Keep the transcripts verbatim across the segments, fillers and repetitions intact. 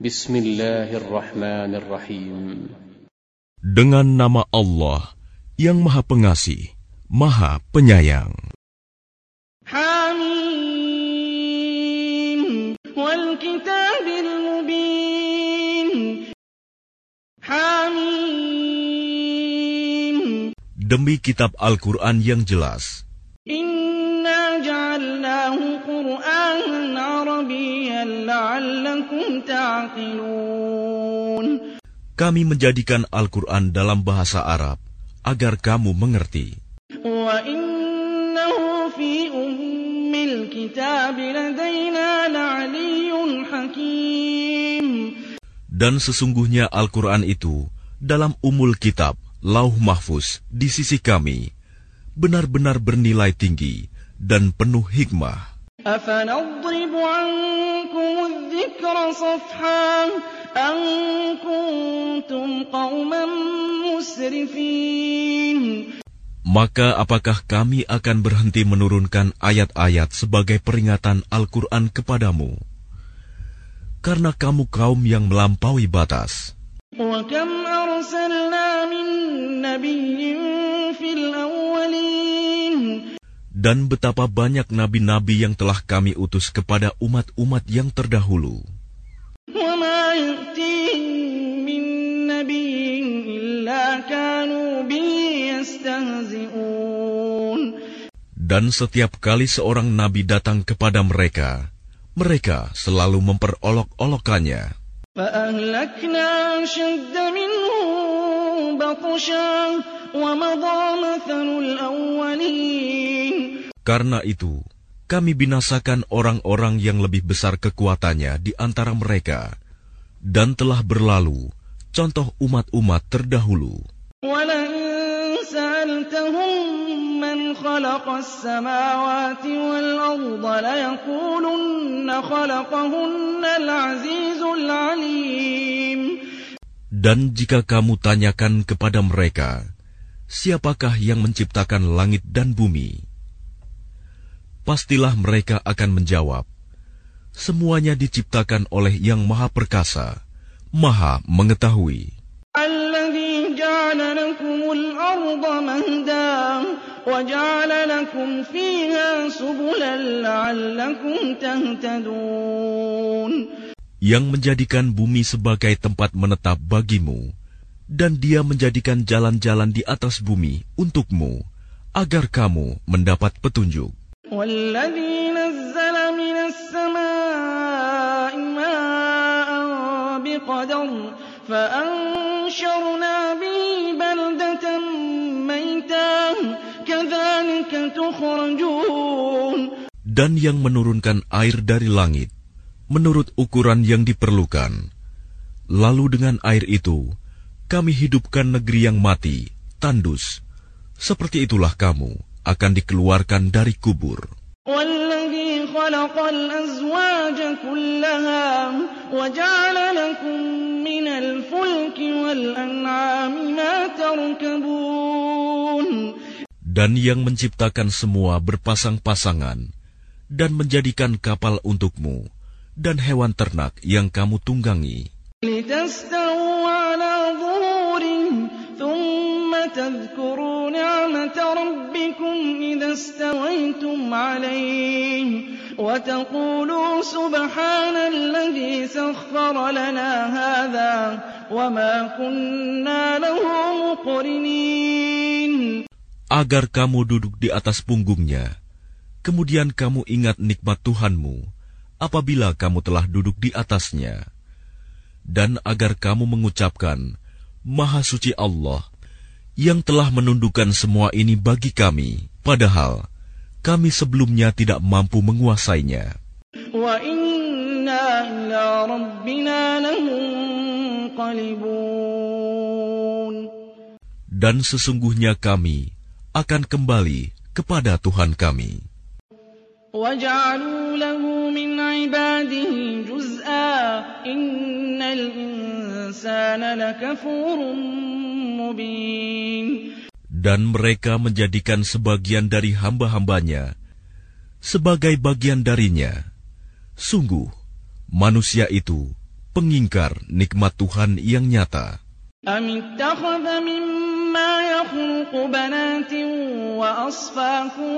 Bismillahirrahmanirrahim. Dengan nama Allah yang Maha Pengasih, Maha Penyayang. Hamim wal kitabil mubin. Hamim. Demi kitab Al-Quran yang jelas. Inna ja'alnahu Qur'anan Arabiyyan la'allakum ta'qilun. Kami menjadikan Al-Quran dalam bahasa Arab agar kamu mengerti. Wa innahu fi ummil kitab ladaina la'aliyyun hakim. Dan sesungguhnya Al-Quran itu dalam umul kitab, Lauh Mahfuz di sisi kami, benar-benar bernilai tinggi dan penuh hikmah. أَفَنَضْرِبُ عَنكُمُ الذِّكْرَ صَفْحًا أَن كُنتُمْ قَوْمًا مُسْرِفِينَ. Maka apakah kami akan berhenti menurunkan ayat-ayat sebagai peringatan Al-Quran kepadamu? Karena kamu kaum yang melampaui batas. وَكَمْ أَرْسَلْنَا مِن نَّبِيٍّ فِي الْأَوَّلِينَ. Dan betapa banyak nabi-nabi yang telah kami utus kepada umat-umat yang terdahulu. وَمَا يَأْتِيهِم مِّن نَّبِيٍّ إِلَّا كَانُوا بِهِ يَسْتَهْزِئُونَ. Dan setiap kali seorang nabi datang kepada mereka, mereka selalu memperolok-olokannya. فَأَهْلَكْنَا أَشَدَّ مِنْهُم بَطْشًا وَمَضَىٰ مَثَلُ الْأَوَّلِينَ. Karena itu, kami binasakan orang-orang yang lebih besar kekuatannya di antara mereka, dan telah berlalu contoh umat-umat terdahulu. وَلَئِن سَأَلْتَهُم مَّنْ خَلَقَ السَّمَاوَاتِ وَالْأَرْضَ لَيَقُولُنَّ خَلَقَهُنَّ الْعَزِيزُ الْعَلِيمُ. Dan jika kamu tanyakan kepada mereka, siapakah yang menciptakan langit dan bumi? Pastilah mereka akan menjawab, semuanya diciptakan oleh Yang Maha Perkasa, Maha Mengetahui. الَّذِي جَعَلَ لَكُمُ الْأَرْضَ مَهْدًا وَجَعَلَ لَكُمْ فِيهَا سُبُلًا لَعَلَّكُمْ تَهْتَدُونَ. Yang menjadikan bumi sebagai tempat menetap bagimu, dan Dia menjadikan jalan-jalan di atas bumi untukmu, agar kamu mendapat petunjuk. وَالَّذِي نَزَّلَ مِنَ السَّمَاءِ مَاءً بِقَدَرٍ فَأَنشَرْنَا بِهِ بَلْدَةً مَّيْتًا كَذَلِكَ تُخْرَجُونَ. Dan yang menurunkan air dari langit menurut ukuran yang diperlukan. Lalu dengan air itu kami hidupkan negeri yang mati, tandus. Seperti itulah kamu akan dikeluarkan dari kubur. وَالَّذِي خَلَقَ الْأَزْوَاجَ كُلَّهَا وَجَعَلَ لَكُم مِّنَ الْفُلْكِ وَالْأَنْعَامِ مَا تَرْكَبُونَ. Dan yang menciptakan semua berpasang-pasangan dan menjadikan kapal untukmu dan hewan ternak yang kamu tunggangi. لِتَسْتَوُوا عَلَىٰ ظُهُورِهِ ثُمَّ تَذْكُرُوا نِعْمَةَ رَبِّكُمْ إِذَا اسْتَوَيْتُمْ عَلَيْهِ وَتَقُولُوا سُبْحَانَ الَّذِي سَخَّرَ لَنَا هَٰذَا وَمَا كُنَّا لَهُ مُقْرِنِينَ. Agar kamu duduk di atas punggungnya, kemudian kamu ingat nikmat Tuhanmu apabila kamu telah duduk di atasnya, dan agar kamu mengucapkan, Maha Suci Allah, yang telah menundukkan semua ini bagi kami, padahal kami sebelumnya tidak mampu menguasainya. Wa inna ila rabbina lamunqalibun. Dan sesungguhnya kami akan kembali kepada Tuhan kami. وَجَعَلُوا لَهُ مِنْ عِبَادِهِ جُزْءًا إِنَّ الْإِنسَانَ لَكَفُورٌ مُبِينٌ. Dan mereka menjadikan sebagian dari hamba-hambanya sebagai bagian darinya. Sungguh, manusia itu pengingkar nikmat Tuhan yang nyata. أم اتخذ مما يخلق بنات وأصفاكم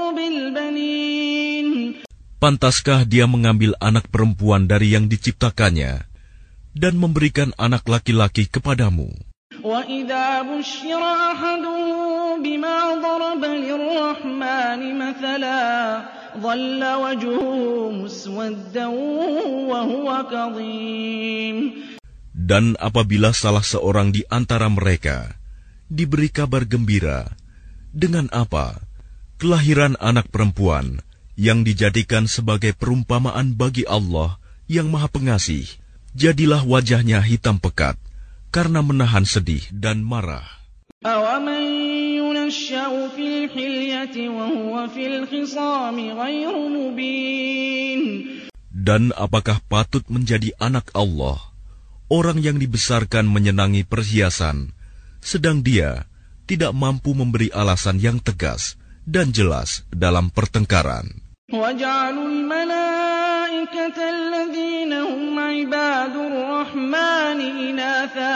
بالبنين. Pantaskah dia mengambil anak perempuan dari yang diciptakannya dan memberikan anak laki-laki kepadamu? وَإِذَا بُشِّرَ أَحَدُهُم بِمَا ضَرَبَ لِلرَّحْمَنِ مَثَلًا ظَلَّ وَجْهُهُ مُسْوَدًّا وَهُوَ كَظِيمٌ. Dan apabila salah seorang di antara mereka diberi kabar gembira dengan apa? Kelahiran anak perempuan yang dijadikan sebagai perumpamaan bagi Allah yang Maha Pengasih, jadilah wajahnya hitam pekat karena menahan sedih dan marah. أَوَمَن يُنَشَّأُ فِي الْحِلْيَةِ وَهُوَ فِي الْخِصَامِ غَيْرُ مُبِينٍ. Dan apakah patut menjadi anak Allah orang yang dibesarkan menyenangi perhiasan, sedang dia tidak mampu memberi alasan yang tegas dan jelas dalam pertengkaran. وَجَعَلُوا الْمَلَائِكَةَ الَّذِينَ هُمْ عِبَادُ الرَّحْمَنِ إِنَاثًا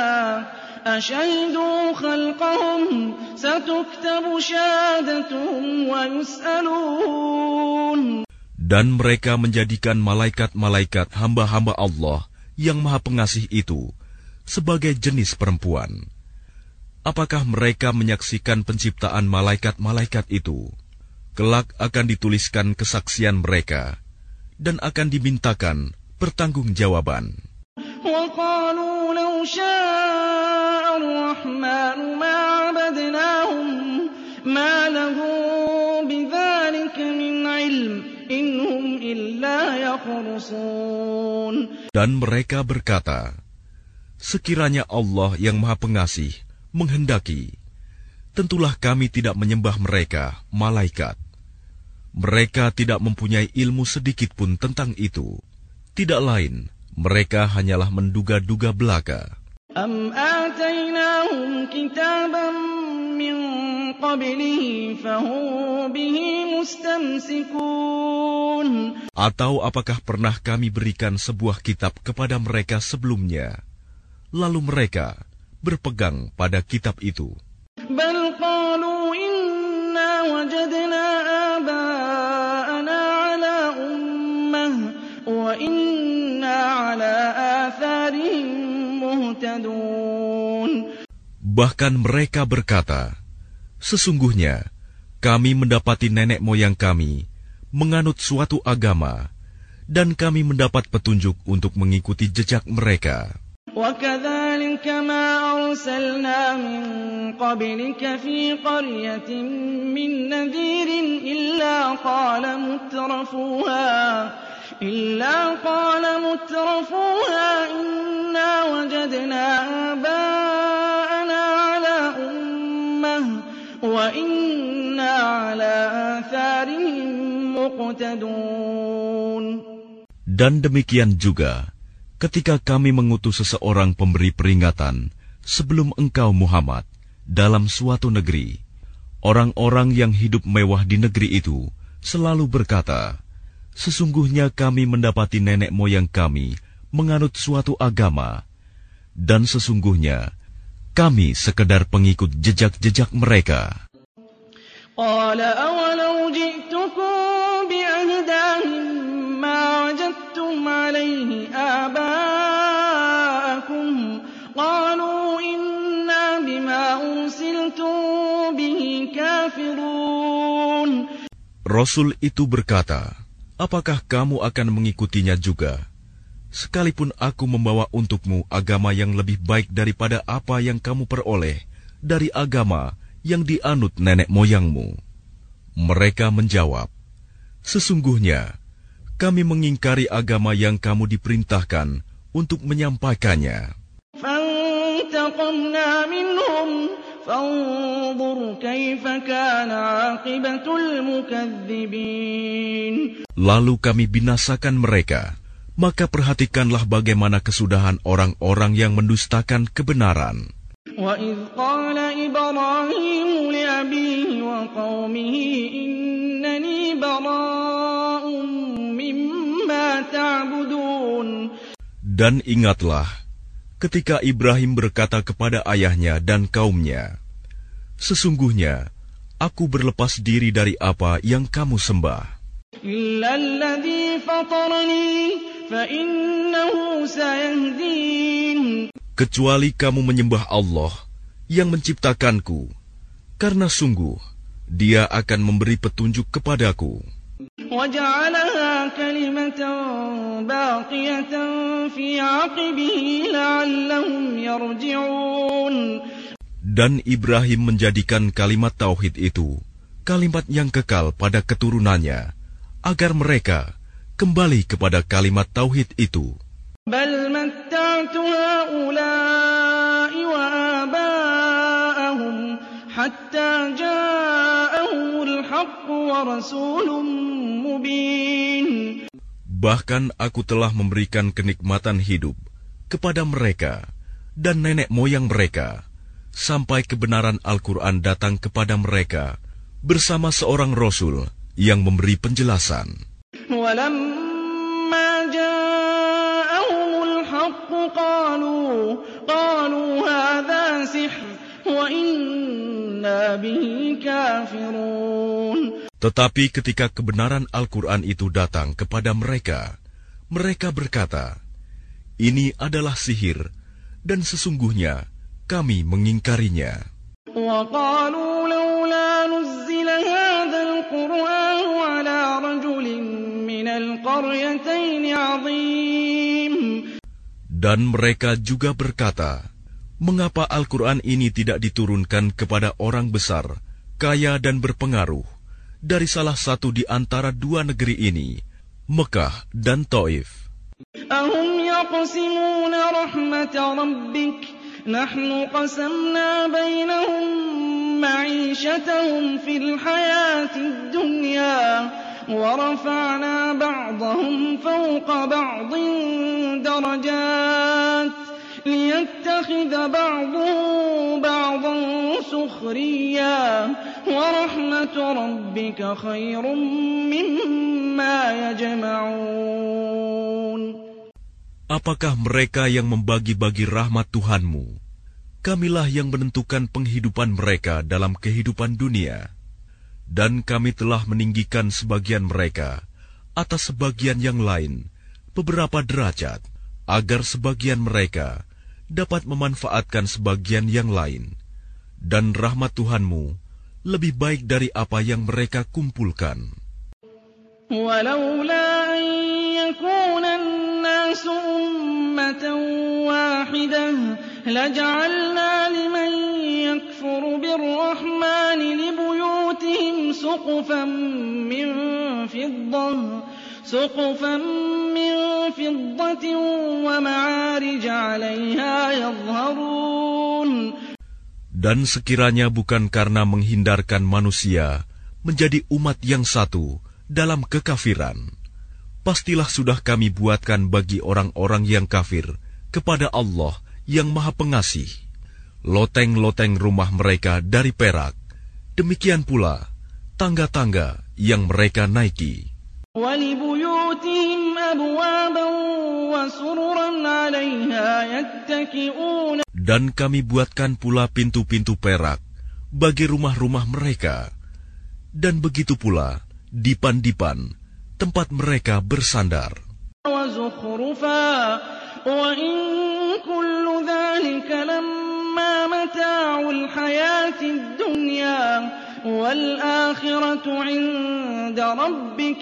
أَشَهِدُوا خَلْقَهُمْ سَتُكْتَبُ شَهَادَتُهُمْ وَيُسْأَلُونَ. Dan mereka menjadikan malaikat-malaikat hamba-hamba Allah yang Maha Pengasih itu sebagai jenis perempuan. Apakah mereka menyaksikan penciptaan malaikat-malaikat itu? Kelak akan dituliskan kesaksian mereka dan akan dimintakan pertanggungjawaban. وَقَالُوا لَوْ شَاءَ الرَّحْمَنُ مَا عَبَدْنَاهُمْ مَا لَهُم بِذَلِكَ مِنْ عِلْمٍ إِنْ هُمْ إِلَّا يَخْرُصُونَ. Dan mereka berkata, sekiranya Allah yang Maha Pengasih menghendaki, tentulah kami tidak menyembah mereka, malaikat. Mereka tidak mempunyai ilmu sedikit pun tentang itu. Tidak lain, mereka hanyalah menduga-duga belaka. أَمْ آتَيْنَاهُمْ كِتَابًا مِّن قَبْلِهِ فَهُم بِهِ مُسْتَمْسِكُونَ. Atau apakah pernah kami berikan sebuah kitab kepada mereka sebelumnya, lalu mereka berpegang pada kitab itu? بَلْ قَالُوا إِنَّا وَجَدْنَا آبَاءَنَا عَلَىٰ أُمَّةٍ وَإِنَّا عَلَىٰ آثَارِهِم مُّهْتَدُونَ. Bahkan mereka berkata, sesungguhnya kami mendapati nenek moyang kami menganut suatu agama, dan kami mendapat petunjuk untuk mengikuti jejak mereka. وَكَذَلِكَ مَا أَرْسَلْنَا مِن قَبْلِكَ فِي قَرْيَةٍ مِّن نَّذِيرٍ إِلَّا قَالَ مُتْرَفُوهَا إِلَّا قَالَ مُتْرَفُوهَا إِنَّا وَجَدْنَا آبَاءَنَا عَلَىٰ أُمَّةٍ وَإِنَّا عَلَىٰ آثَارِهِم مُّقْتَدُونَ. Dan demikian juga ketika kami mengutus seseorang pemberi peringatan sebelum engkau Muhammad dalam suatu negeri, orang-orang yang hidup mewah di negeri itu selalu berkata, sesungguhnya kami mendapati nenek moyang kami menganut suatu agama, dan sesungguhnya kami sekedar pengikut jejak-jejak mereka. قَالَ أَوَلَوْ جِئْتُكُم بِأَهْدَىٰ مِمَّا وَجَدتُّمْ عَلَيْهِ آبَاءَكُمْ قَالُوا إِنَّا بِمَا أُرْسِلْتُم بِهِ كَافِرُونَ. Rasul itu berkata, apakah kamu akan mengikutinya juga? Sekalipun aku membawa untukmu agama yang lebih baik daripada apa yang kamu peroleh dari agama yang dianut nenek moyangmu. Mereka menjawab, sesungguhnya kami mengingkari agama yang kamu diperintahkan untuk menyampaikannya. فَانْتَقَمْنَا مِنْهُمْ فَانظُرْ كَيْفَ كَانَ عَاقِبَةُ الْمُكَذِّبِينَ. Lalu kami binasakan mereka, maka perhatikanlah bagaimana kesudahan orang-orang yang mendustakan kebenaran. وَإِذْ قَالَ إِبْرَاهِيمُ لِأَبِيهِ وَقَوْمِهِ إِنَّنِي بَرَاءٌ مِّمَّا تَعْبُدُونَ. Dan ingatlah ketika Ibrahim berkata kepada ayahnya dan kaumnya, "Sesungguhnya aku berlepas diri dari apa yang kamu sembah. إِلَّا الَّذِي فَطَرَنِي فَإِنَّهُ سَيَهْدِينِ Kecuali kamu menyembah Allah yang menciptakanku, karena sungguh Dia akan memberi petunjuk kepadaku." وَجَعَلَهَا كَلِمَةً بَاقِيَةً فِي عَقِبِهِ لَعَلَّهُمْ يَرْجِعُونَ Dan Ibrahim menjadikan kalimat tauhid itu kalimat yang kekal pada keturunannya, agar mereka kembali kepada kalimat tauhid itu. بَلْ مَتَّعْتُ هَؤُلَاءِ وَآبَاءَهُمْ حَتَّى جَاءَهُمُ الْحَقُّ وَرَسُولٌ مُبِينٌ Bahkan aku telah memberikan kenikmatan hidup kepada mereka dan nenek moyang mereka, sampai kebenaran Al-Quran datang kepada mereka bersama seorang Rasul yang memberi penjelasan. وَلَمَّا جَاءَهُمُ الْحَقُّ قَالُوا قَالُوا هَذَا سِحْرٌ وَإِنَّا بِهِ كَافِرُونَ Tetapi ketika kebenaran Al-Quran itu datang kepada mereka, mereka berkata, "Ini adalah sihir, dan sesungguhnya kami mengingkarinya." وَقَالُوا لَوْلَا نُزِّلَ هَذَا الْقُرْآنُ عَلَى رَجُلٍ مِّنَ الْقَرْيَتَيْنِ عَظِيمٍ Dan mereka juga berkata, "Mengapa Al-Quran ini tidak diturunkan kepada orang besar, kaya dan berpengaruh, dari salah satu di antara dua negeri ini, Mekah dan Taif?" أَهُمْ يَقْسِمُونَ رَحْمَةَ رَبِّكَ نَحْنُ قَسَمْنَا بَيْنَهُمْ مَعِيشَتَهُمْ فِي الْحَيَاةِ الدُّنْيَا وَرَفَعْنَا بَعْضَهُمْ فَوْقَ بَعْضٍ دَرَجَاتٍ لِيَتَّخِذَ بَعْضُهُم بَعْضًا سُخْرِيًّا وَرَحْمَةُ رَبِّكَ خَيْرٌ مِّمَّا يَجْمَعُونَ Apakah mereka yang membagi-bagi rahmat Tuhanmu? Kamilah yang menentukan penghidupan mereka dalam kehidupan dunia. Dan kami telah meninggikan sebagian mereka atas sebagian yang lain beberapa derajat, agar sebagian mereka dapat memanfaatkan sebagian yang lain. Dan rahmat Tuhanmu lebih baik dari apa yang mereka kumpulkan. وَلَوْلَا أَن يَكُونَ النَّاسُ أُمَّةً وَاحِدَةً لَجَعَلْنَا لِمَن يَكْفُرُ بِالرَّحْمَٰنِ لِبُيُوتِهِمْ سُقُفًا مِّن فِضَّةٍ سُقُفًا مِّن فِضَّةٍ وَمَعَارِجَ عَلَيْهَا يَظْهَرُونَ Dan sekiranya bukan karena menghindarkan manusia menjadi umat yang satu dalam kekafiran, pastilah sudah kami buatkan bagi orang-orang yang kafir kepada Allah yang Maha Pengasih loteng-loteng rumah mereka dari perak, demikian pula tangga-tangga yang mereka naiki. وَلِبُيُوتِهِمْ أَبْوَابًا وَسُرُرًا عَلَيْهَا يَتَّكِئُونَ Dan kami buatkan pula pintu-pintu perak bagi rumah-rumah mereka, dan begitu pula dipan-dipan tempat mereka bersandar. وَزُخْرُفًا وَإِن كُلُّ ذَلِكَ لَمَّا مَتَاعُ الْحَيَاةِ الدُّنْيَا وَالْآخِرَةُ عِندَ رَبِّكَ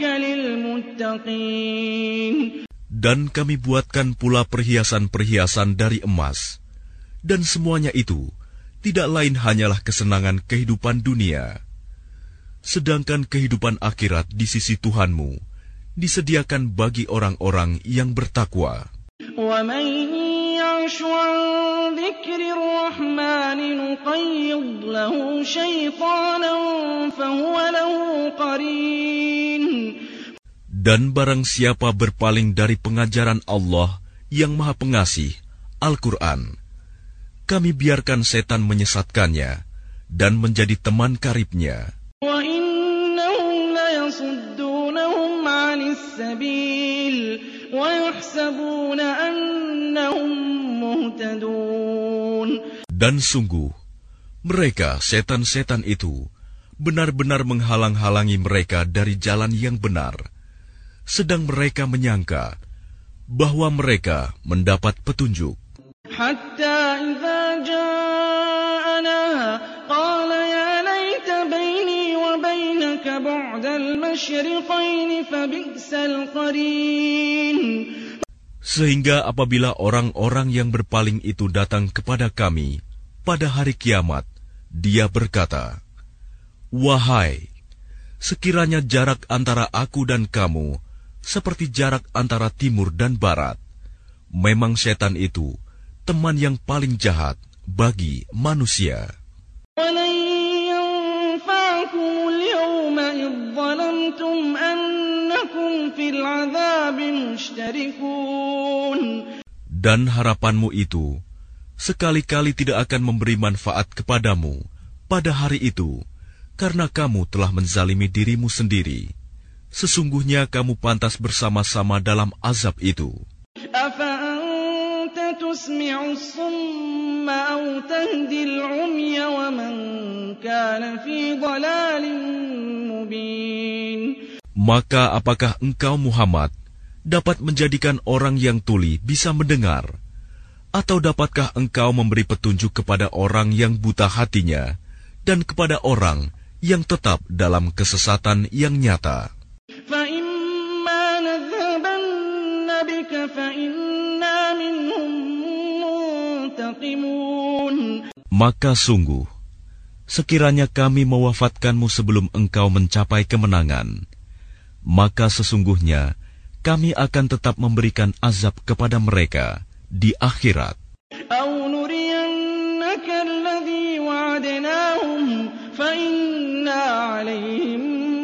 لِلْمُتَّقِينَ Dan kami buatkan pula perhiasan-perhiasan dari emas, dan semuanya itu tidak lain hanyalah kesenangan kehidupan dunia. Sedangkan kehidupan akhirat di sisi Tuhanmu disediakan bagi orang-orang yang bertakwa. وَمَن يَعْشُ عَن ذِكْرِ الرَّحْمَٰنِ نُقَيِّضْ لَهُ شَيْطَانًا فَهُوَ لَهُ قَرِينٌ Dan barang siapa berpaling dari pengajaran Allah yang Maha Pengasih, Al-Quran, kami biarkan setan menyesatkannya dan menjadi teman karibnya. وَإِنَّهُمْ لَيَصُدُّونَهُمْ عَنِ السَّبِيلِ ويحسبون أنهم مهتدون. Dan sungguh, mereka setan-setan itu benar-benar menghalang-halangi mereka dari jalan yang benar, sedang mereka menyangka bahwa mereka mendapat petunjuk. حتى إذا جاءنا قال يا ليت بيني وبينك بعد المشرقين فبئس القرين. Sehingga apabila orang-orang yang berpaling itu datang kepada kami pada hari kiamat, dia berkata, "Wahai, sekiranya jarak antara aku dan kamu seperti jarak antara timur dan barat, memang setan itu teman yang paling jahat bagi manusia." وَلَنْ يَنْفَعَكُمُ الْيَوْمَ إِذ ظَّلَمْتُمْ أَنَّكُمْ فِي الْعَذَابِ مُشْتَرِكُونَ. Dan harapanmu itu sekali-kali tidak akan memberi manfaat kepadamu pada hari itu, karena kamu telah menzalimi dirimu sendiri. Sesungguhnya kamu pantas bersama-sama dalam azab itu. أَفَأَنْتَ تُسْمِعُ الصُّمَّ أَوْ تَهْدِي الْعُمْيَ وَمَنْ كَانَ فِي ضَلَالٍ مُبِينٍ. Maka apakah engkau Muhammad dapat menjadikan orang yang tuli bisa mendengar? Atau dapatkah engkau memberi petunjuk kepada orang yang buta hatinya dan kepada orang yang tetap dalam kesesatan yang nyata? فَإِمَّا نَذْهَبَنَّ بِكَ فَإِنَّا مِنْهُمْ مُنْتَقِمُونَ. Maka sungguh, sekiranya kami mewafatkanmu sebelum engkau mencapai kemenangan, maka sesungguhnya kami akan tetap memberikan azab kepada mereka di akhirat. أَوْ نُرِيَنَّكَ الَّذِي وَعَدْنَاهُمْ فَإِنَّا عَلَيْهِمْ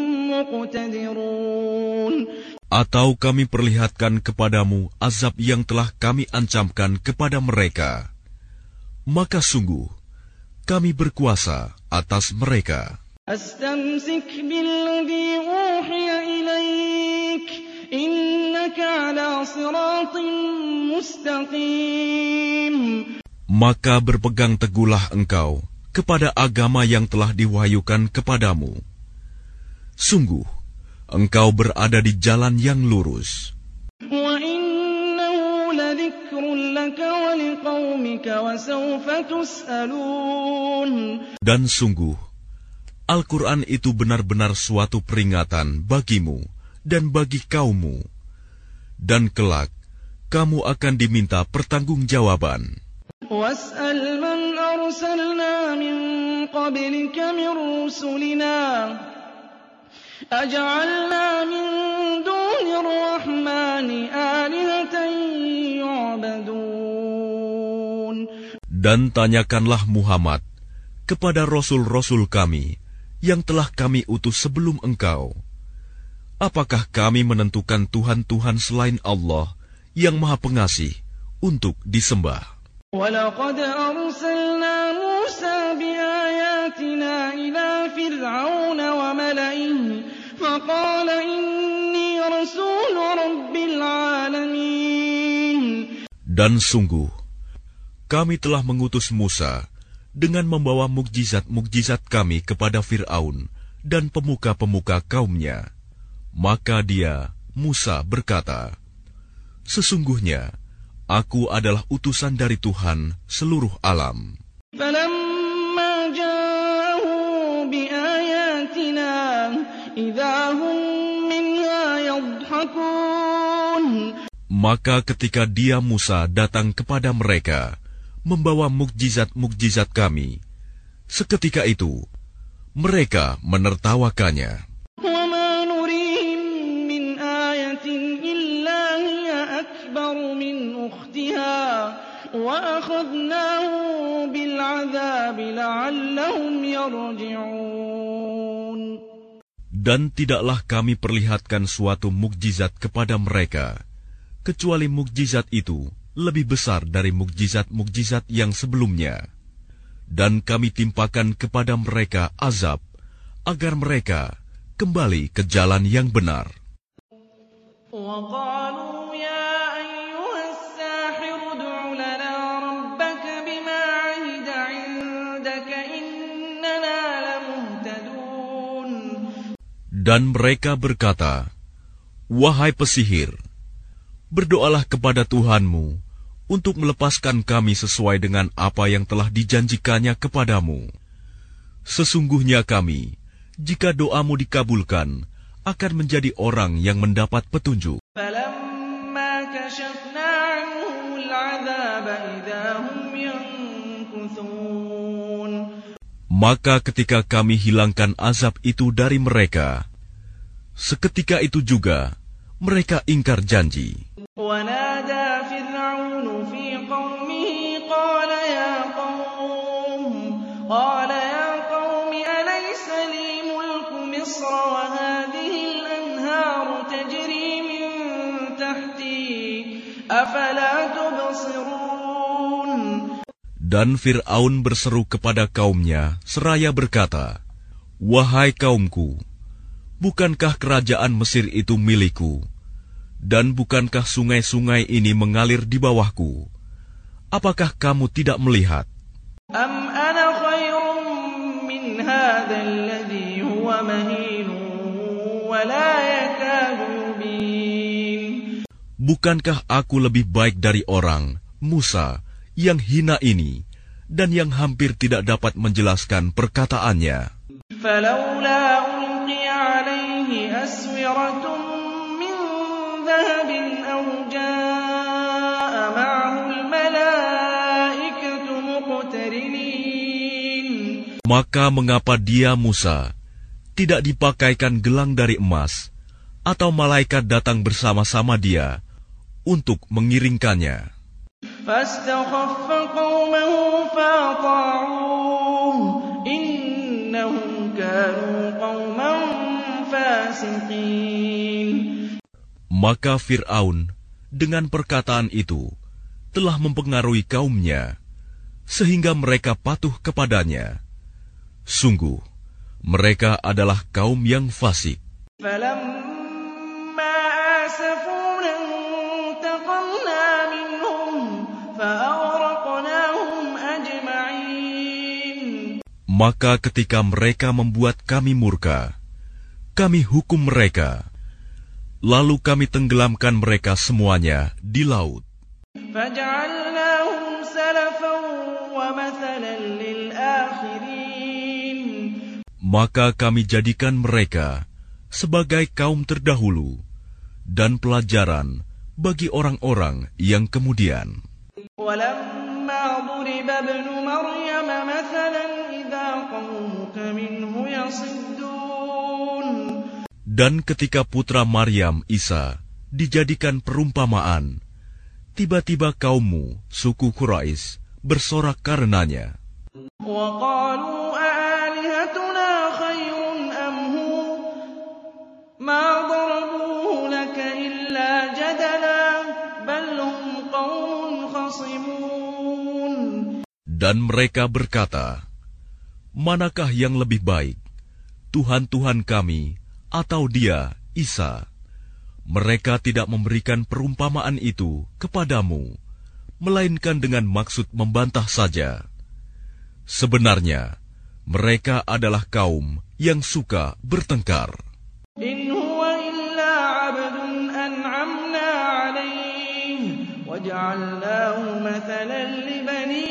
مُقْتَدِرُونَ. Atau kami perlihatkan kepadamu azab yang telah kami ancamkan kepada mereka, maka sungguh kami berkuasa atas mereka. أَسْتَمْسِكْ بِالَّذِي أُوحِيَ إِلَيْكَ إِنَّكَ عَلَى صِرَاطٍ مُسْتَقِيمٍ. Maka berpegang teguhlah engkau kepada agama yang telah diwahyukan kepadamu. Sungguh, engkau berada di jalan yang lurus. وَإِنَّهُ لَذِكْرٌ لَكَ وَلِقَوْمِكَ وَسَوْفَ تُسْأَلُونَ. Dan sungguh, Al-Quran itu benar-benar suatu peringatan bagimu dan bagi kaummu. Dan kelak, kamu akan diminta pertanggungjawaban. وَاسْأَلْ مَنْ أَرْسَلْنَا مِنْ قَبْلِكَ مِنْ رُسُلِنَا أَجَعَلْنَا مِنْ دُونِ الرَّحْمَنِ آلِهَةً يُعْبَدُونَ. Dan tanyakanlah Muhammad kepada rasul-rasul kami yang telah kami utus sebelum engkau, apakah kami menentukan Tuhan-Tuhan selain Allah yang Maha Pengasih untuk disembah? وَلَقَدْ أَرْسَلْنَا مُوسَى بِآيَاتِنَا إِلَى فِرْعَوْنَ وَمَلَئِهِ فَقَالَ إِنِّي رَسُولُ رَبِّ الْعَالَمِينَ. Dan sungguh, kami telah mengutus Musa dengan membawa mukjizat-mukjizat kami kepada Fir'aun dan pemuka-pemuka kaumnya. Maka dia, Musa, berkata, "Sesungguhnya, aku adalah utusan dari Tuhan seluruh alam." فَلَمَّا جَاءَهُ بِآيَاتِنَا إِذَا هُمْ مِنْهَا يَضْحَكُونَ. Maka ketika dia Musa datang kepada mereka membawa mukjizat-mukjizat kami, seketika itu mereka menertawakannya. وَمَا نُرِيهِمْ مِنْ آيَةٍ إِلَّا هِيَ أَكْبَرُ مِنْ أُخْتِهَا وَأَخَذْنَاهُمْ بِالْعَذَابِ لَعَلَّهُمْ يَرْجِعُونَ. Dan tidaklah kami perlihatkan suatu mukjizat kepada mereka, kecuali mukjizat itu lebih besar dari mukjizat-mukjizat yang sebelumnya. Dan kami timpakan kepada mereka azab, agar mereka kembali ke jalan yang benar. وَقَالُوا يَا Dan mereka berkata, "Wahai pesihir, berdoalah kepada Tuhanmu untuk melepaskan kami sesuai dengan apa yang telah dijanjikannya kepadamu. Sesungguhnya kami, jika doamu dikabulkan, akan menjadi orang yang mendapat petunjuk." Maka ketika kami hilangkan azab itu dari mereka, seketika itu juga mereka ingkar janji. Dan Fir'aun berseru kepada kaumnya seraya berkata, "Wahai kaumku, bukankah kerajaan Mesir itu milikku? Dan bukankah sungai-sungai ini mengalir di bawahku? Apakah kamu tidak melihat? Am ana khairum min hadzal ladzi huwa mahin wa la yakadu yubin." Bukankah aku lebih baik dari orang, Musa, yang hina ini, dan yang hampir tidak dapat menjelaskan perkataannya? فَلَوْلَا أُلْقِيَ عَلَيْهِ أَسْوِرَةٌ مِّن ذَهَبٍ أَوْ جَاءَ مَعَهُ الْمَلَائِكَةُ مُقْتَرِنِينَ. Maka mengapa dia, Musa, tidak dipakaikan gelang dari emas, atau malaikat datang bersama-sama dia untuk mengiringkannya? فَاسْتَخَفَّ قَوْمَهُ فَأَطَاعُوهُ إِنَّهُمْ كَانُوا قَوْمًا فَاسِقِينَ. Maka Fir'aun dengan perkataan itu telah mempengaruhi kaumnya, sehingga mereka patuh kepadanya. Sungguh, mereka adalah kaum yang fasik. فَلَمَّا آسَفُونَا انتَقَمْنَا مِنْهُمْ فَأَغْرَقْنَاهُمْ أَجْمَعِينَ. Maka ketika mereka membuat kami murka, kami hukum mereka, lalu kami tenggelamkan mereka semuanya di laut. فَجَعَلْنَاهُمْ سَلَفًا وَمَثَلًا لِلْآخِرِينَ. Maka kami jadikan mereka sebagai kaum terdahulu dan pelajaran bagi orang-orang yang kemudian. وَلَمَّا ضُرِبَ ابْنُ مَرْيَمَ مَثَلًا إِذَا قَوْمُكَ مِنْهُ يَصِدُّونَ. Dan ketika putra Maryam, Isa, dijadikan perumpamaan, tiba-tiba kaummu, suku Quraisy, bersorak karenanya. وَقَالُوا أَآلِهَتُنَا خَيْرٌ أَمْ هُوَ مَا ضَرَبُوهُ لَكَ إِلَّا جَدَلًا بَلْ هُمْ قَوْمٌ خَصِمُونَ. Dan mereka berkata, "Manakah yang lebih baik, Tuhan-Tuhan kami atau dia, Isa?" Mereka tidak memberikan perumpamaan itu kepadamu, melainkan dengan maksud membantah saja. Sebenarnya, mereka adalah kaum yang suka bertengkar. In huwa illa 'abdun an'amna 'alaihi wa ja'alnahu mathalan li bani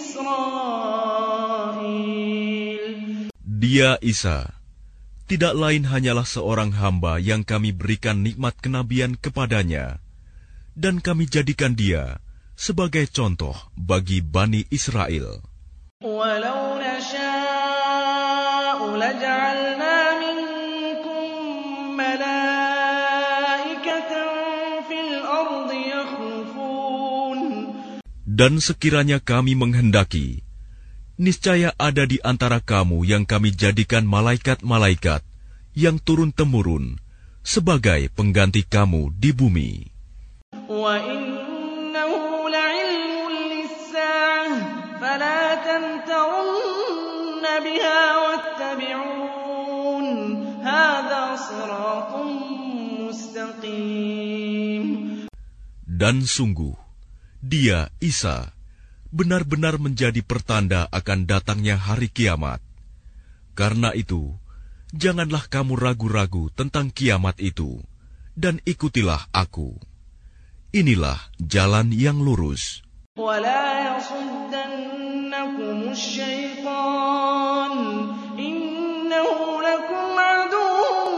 Israil. Dia, Isa, tidak lain hanyalah seorang hamba yang kami berikan nikmat kenabian kepadanya, dan kami jadikan dia sebagai contoh bagi Bani Israel. وَلَوْ نَشَاءُ لَجَعَلْنَا مِنكُم مَّلَائِكَةً فِي الْأَرْضِ يَخْلُفُونَ. Dan sekiranya kami menghendaki, niscaya ada di antara kamu yang kami jadikan malaikat-malaikat yang turun-temurun sebagai pengganti kamu di bumi. Dan sungguh, dia, Isa, benar-benar menjadi pertanda akan datangnya hari kiamat. Karena itu, Janganlah kamu ragu-ragu tentang kiamat itu, dan ikutilah aku. Inilah jalan yang lurus. وَلَا يَصُدَّنَّكُمُ الشَّيْطَانُ إِنَّهُ لَكُمْ عَدُوٌّ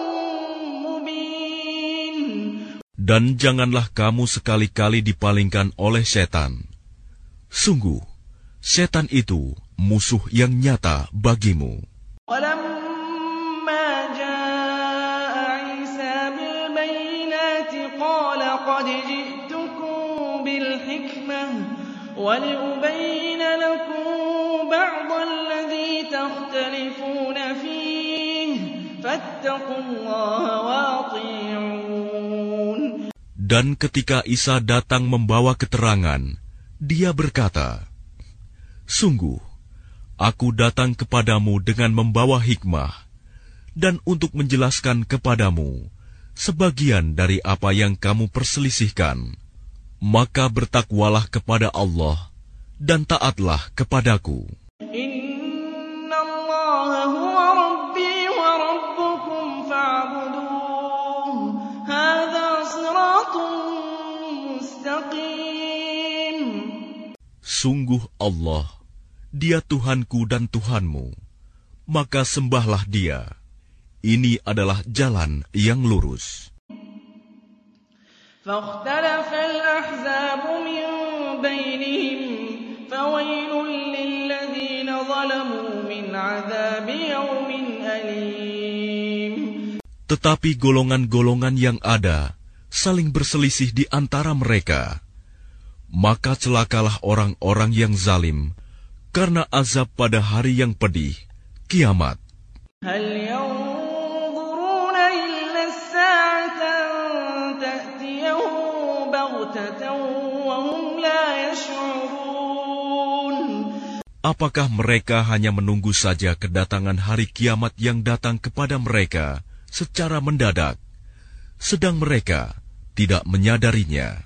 مُبِينٌ. Dan janganlah kamu sekali-kali dipalingkan oleh setan. Sungguh, setan itu musuh yang nyata bagimu. وَلَمَّا جَاءَ عِيسَى بِالْبَيِّنَاتِ قَالَ قَدْ جِئْتُكُم بِالْحِكْمَةِ وَلِأُبَيِّنَ لَكُم بَعْضَ الَّذِي تَخْتَلِفُونَ فِيهِ فَاتَّقُوا اللَّهَ وَأَطِيعُونِ. Dan ketika Isa datang membawa keterangan, dia berkata, "Sungguh, aku datang kepadamu dengan membawa hikmah, dan untuk menjelaskan kepadamu sebagian dari apa yang kamu perselisihkan. Maka bertakwalah kepada Allah, dan taatlah kepadaku. Inna Allah huwa Rabbi wa Rabbukum fa'buduh. Hadha siratun mustaqim." Sungguh Allah, Dia Tuhanku dan Tuhanmu, maka sembahlah Dia. Ini adalah jalan yang lurus. فاختلف الأحزاب من بينهم فويل للذين ظلموا من عذاب يوم أليم. Tetapi golongan-golongan yang ada saling berselisih di antara mereka. Maka celakalah orang-orang yang zalim karena azab pada hari yang pedih, kiamat. هل ينظرون إلا الساعة أن تأتيهم بغتة وهم لا يشعرون. Apakah mereka hanya menunggu saja kedatangan hari kiamat yang datang kepada mereka secara mendadak, sedang mereka tidak menyadarinya?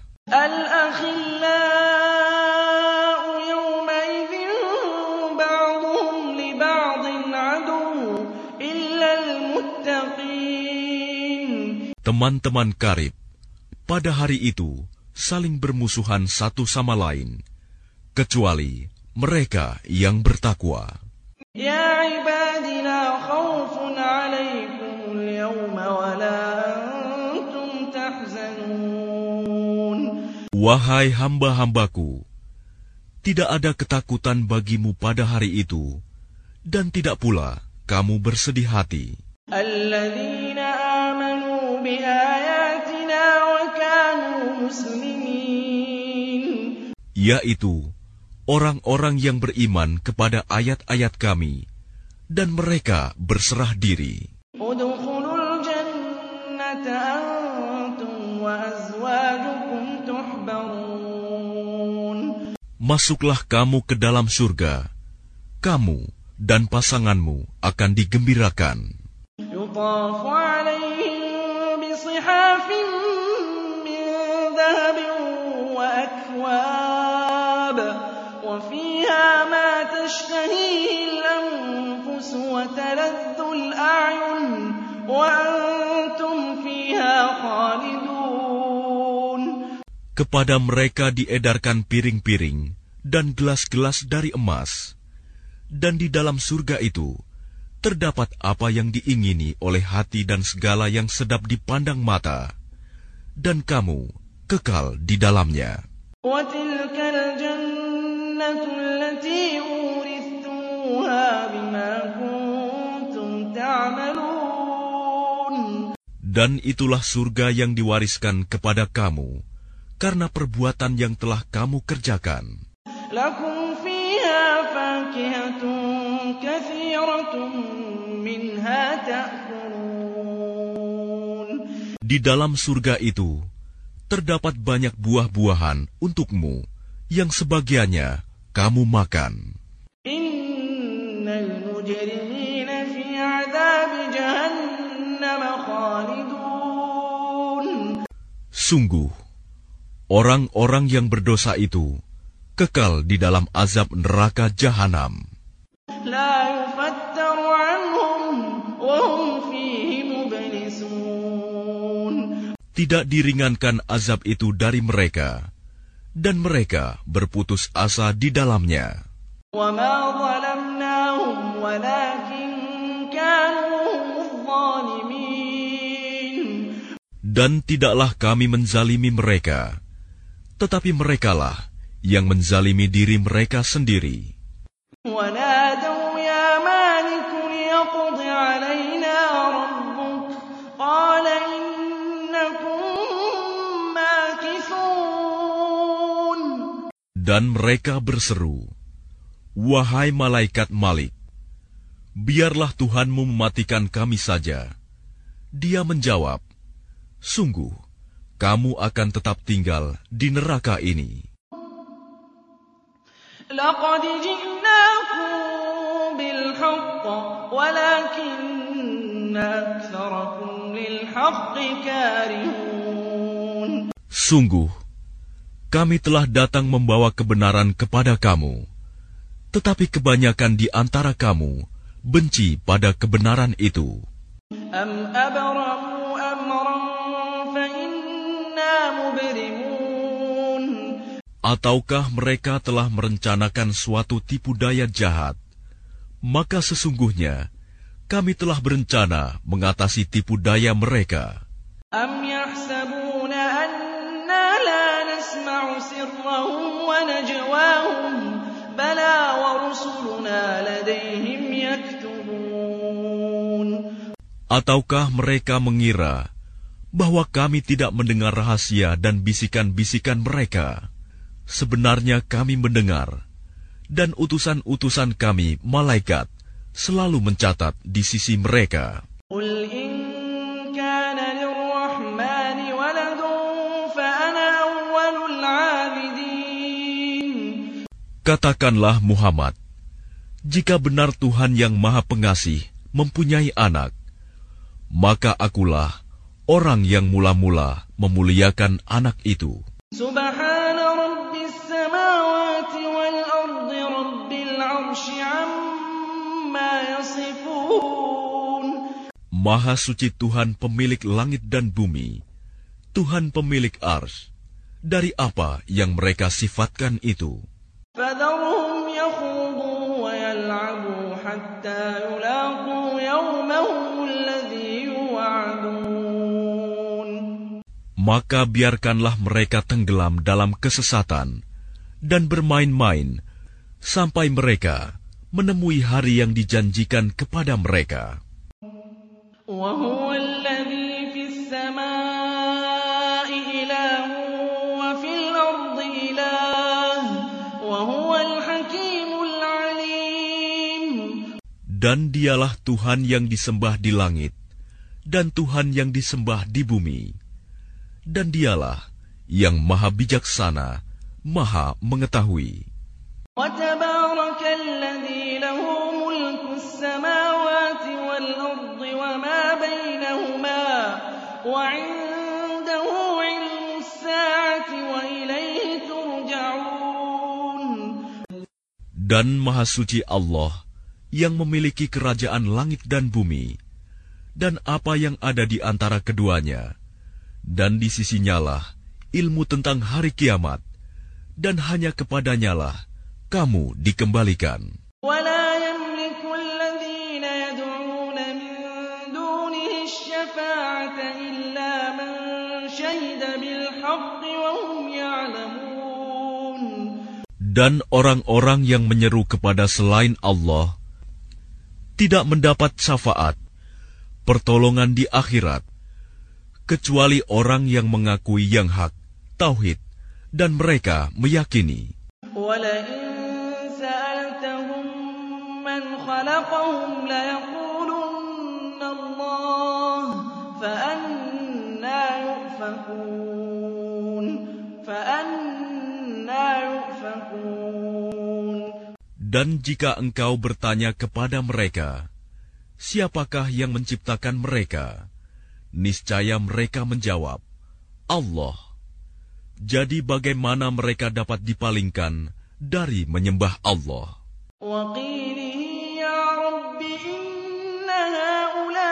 Teman-teman karib, pada hari itu saling bermusuhan satu sama lain, kecuali mereka yang bertakwa. Ya ibadi la khawfun alaikum al-yawma wa la antum tahzanun. Wahai hamba-hambaku, tidak ada ketakutan bagimu pada hari itu, dan tidak pula kamu bersedih hati. Alladzina amanu bi ayatina wa kanu muslimin. Yaitu orang-orang yang beriman kepada ayat-ayat kami, dan mereka berserah diri. Udkhulul jannata antum wa azwajukum tuhbarun. Masuklah kamu ke dalam surga, kamu dan pasanganmu akan digembirakan. Yutafu alaihim bisihafin min dhahabin wa akwab wa fiha ma tashtahihi al-anfus wa taladdu al-a'yun wa antum fiha khalidun. Kepada mereka diedarkan piring-piring dan gelas-gelas dari emas, dan di dalam surga itu terdapat apa yang diingini oleh hati dan segala yang sedap dipandang mata, dan kamu kekal di dalamnya. Dan itulah surga yang diwariskan kepada kamu karena perbuatan yang telah kamu kerjakan. Lakum fiha fakihatun katsiratun minha ta'kulun. Di dalam surga itu terdapat banyak buah-buahan untukmu yang sebagiannya kamu makan. Innal mujrimina fi 'adzabi jahannam khalidun. Sungguh, orang-orang yang berdosa itu kekal di dalam azab neraka jahanam. La yufattaru anhum وهم فيه مبلسون. Tidak diringankan azab itu dari mereka, dan mereka berputus asa di dalamnya. وما ظلمناهم ولكن كانوا هم الظالمين. Dan tidaklah kami menzalimi mereka, tetapi merekalah yang menzalimi diri mereka sendiri. ونادوا يا مالك ليقض علينا ربك قال إنكم ماكثون. Dan mereka berseru, "Wahai malaikat Malik, biarlah Tuhanmu mematikan kami saja." Dia menjawab, "Sungguh, kamu akan tetap tinggal di neraka ini." لقد جئناكم بالحق ولكن أكثركم للحق كارهون. Sungguh, kami telah datang membawa kebenaran kepada kamu, tetapi kebanyakan di antara kamu benci pada kebenaran itu. أم أبرموا أمرا فإنا مبرمون. Ataukah mereka telah merencanakan suatu tipu daya jahat, maka sesungguhnya kami telah berencana mengatasi tipu daya mereka. أم يحسبون أنا لا نسمع سرهم ونجواهم بلى ورسلنا لديهم يكتبون. Ataukah mereka mengira bahwa kami tidak mendengar rahasia dan bisikan-bisikan mereka? Sebenarnya kami mendengar, dan utusan-utusan kami, malaikat, selalu mencatat di sisi mereka. قل إن كان للرحمن ولد فأنا أول العابدين. Katakanlah Muhammad, jika benar Tuhan yang Maha Pengasih mempunyai anak, maka akulah orang yang mula-mula memuliakan anak itu. سبحان رب السماوات والأرض رب العرش عما يصفون. Maha suci Tuhan pemilik langit dan bumi, Tuhan pemilik ars, dari apa yang mereka sifatkan itu. فذرهم يخوضوا ويلعبوا حتى يلاقوا يومهم الذي يوعدون. Maka biarkanlah mereka tenggelam dalam kesesatan dan bermain-main sampai mereka menemui hari yang dijanjikan kepada mereka. وهو الذي في السماء إله وفي الأرض إله وهو الحكيم العليم. Dan dialah Tuhan yang disembah di langit dan Tuhan yang disembah di bumi. Dan dialah yang maha bijaksana, maha mengetahui. وتبارك الذي له ملك السماوات والأرض وما بينهما وعنده علم الساعة وإليه ترجعون. Dan maha suci Allah yang memiliki kerajaan langit dan bumi, dan apa yang ada di antara keduanya, dan di sisinya lah ilmu tentang hari kiamat, dan hanya kepadanya lah kamu dikembalikan. ولا يملك الذين يدعون من دونه الشفاعة إلا من شهد بالحق وهم يعلمون. Dan orang-orang yang menyeru kepada selain Allah tidak mendapat syafaat, pertolongan di akhirat, kecuali orang yang mengakui yang hak, tauhid, dan mereka meyakini. وَلَئِن سَأَلْتَهُم مَّنْ خَلَقَهُمْ لَيَقُولُنَّ اللَّهُ فَأَنَّىٰ يُؤْفَكُونَ فَأَنَّىٰ يُؤْفَكُونَ. Dan jika engkau bertanya kepada mereka, siapakah yang menciptakan mereka? Niscaya mereka menjawab, Allah. Jadi bagaimana mereka dapat dipalingkan dari menyembah Allah? وَقِيلِهِ يَا رَبِّ إِنَّ هَٰؤُلَاءِ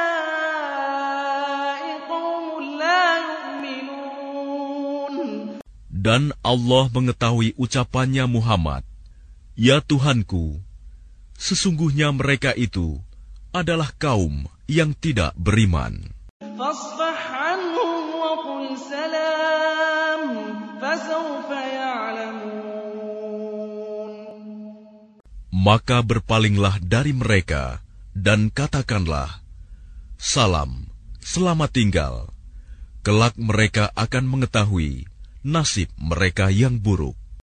Dan Allah mengetahui ucapannya Muhammad, "Ya Tuhanku, sesungguhnya mereka itu adalah kaum yang tidak beriman." فاصفح عنهم وقل سلام فسوف يعلمون. Maka berpalinglah dari mereka dan katakanlah, "Salam, selamat tinggal." Kelak mereka akan mengetahui nasib mereka yang buruk.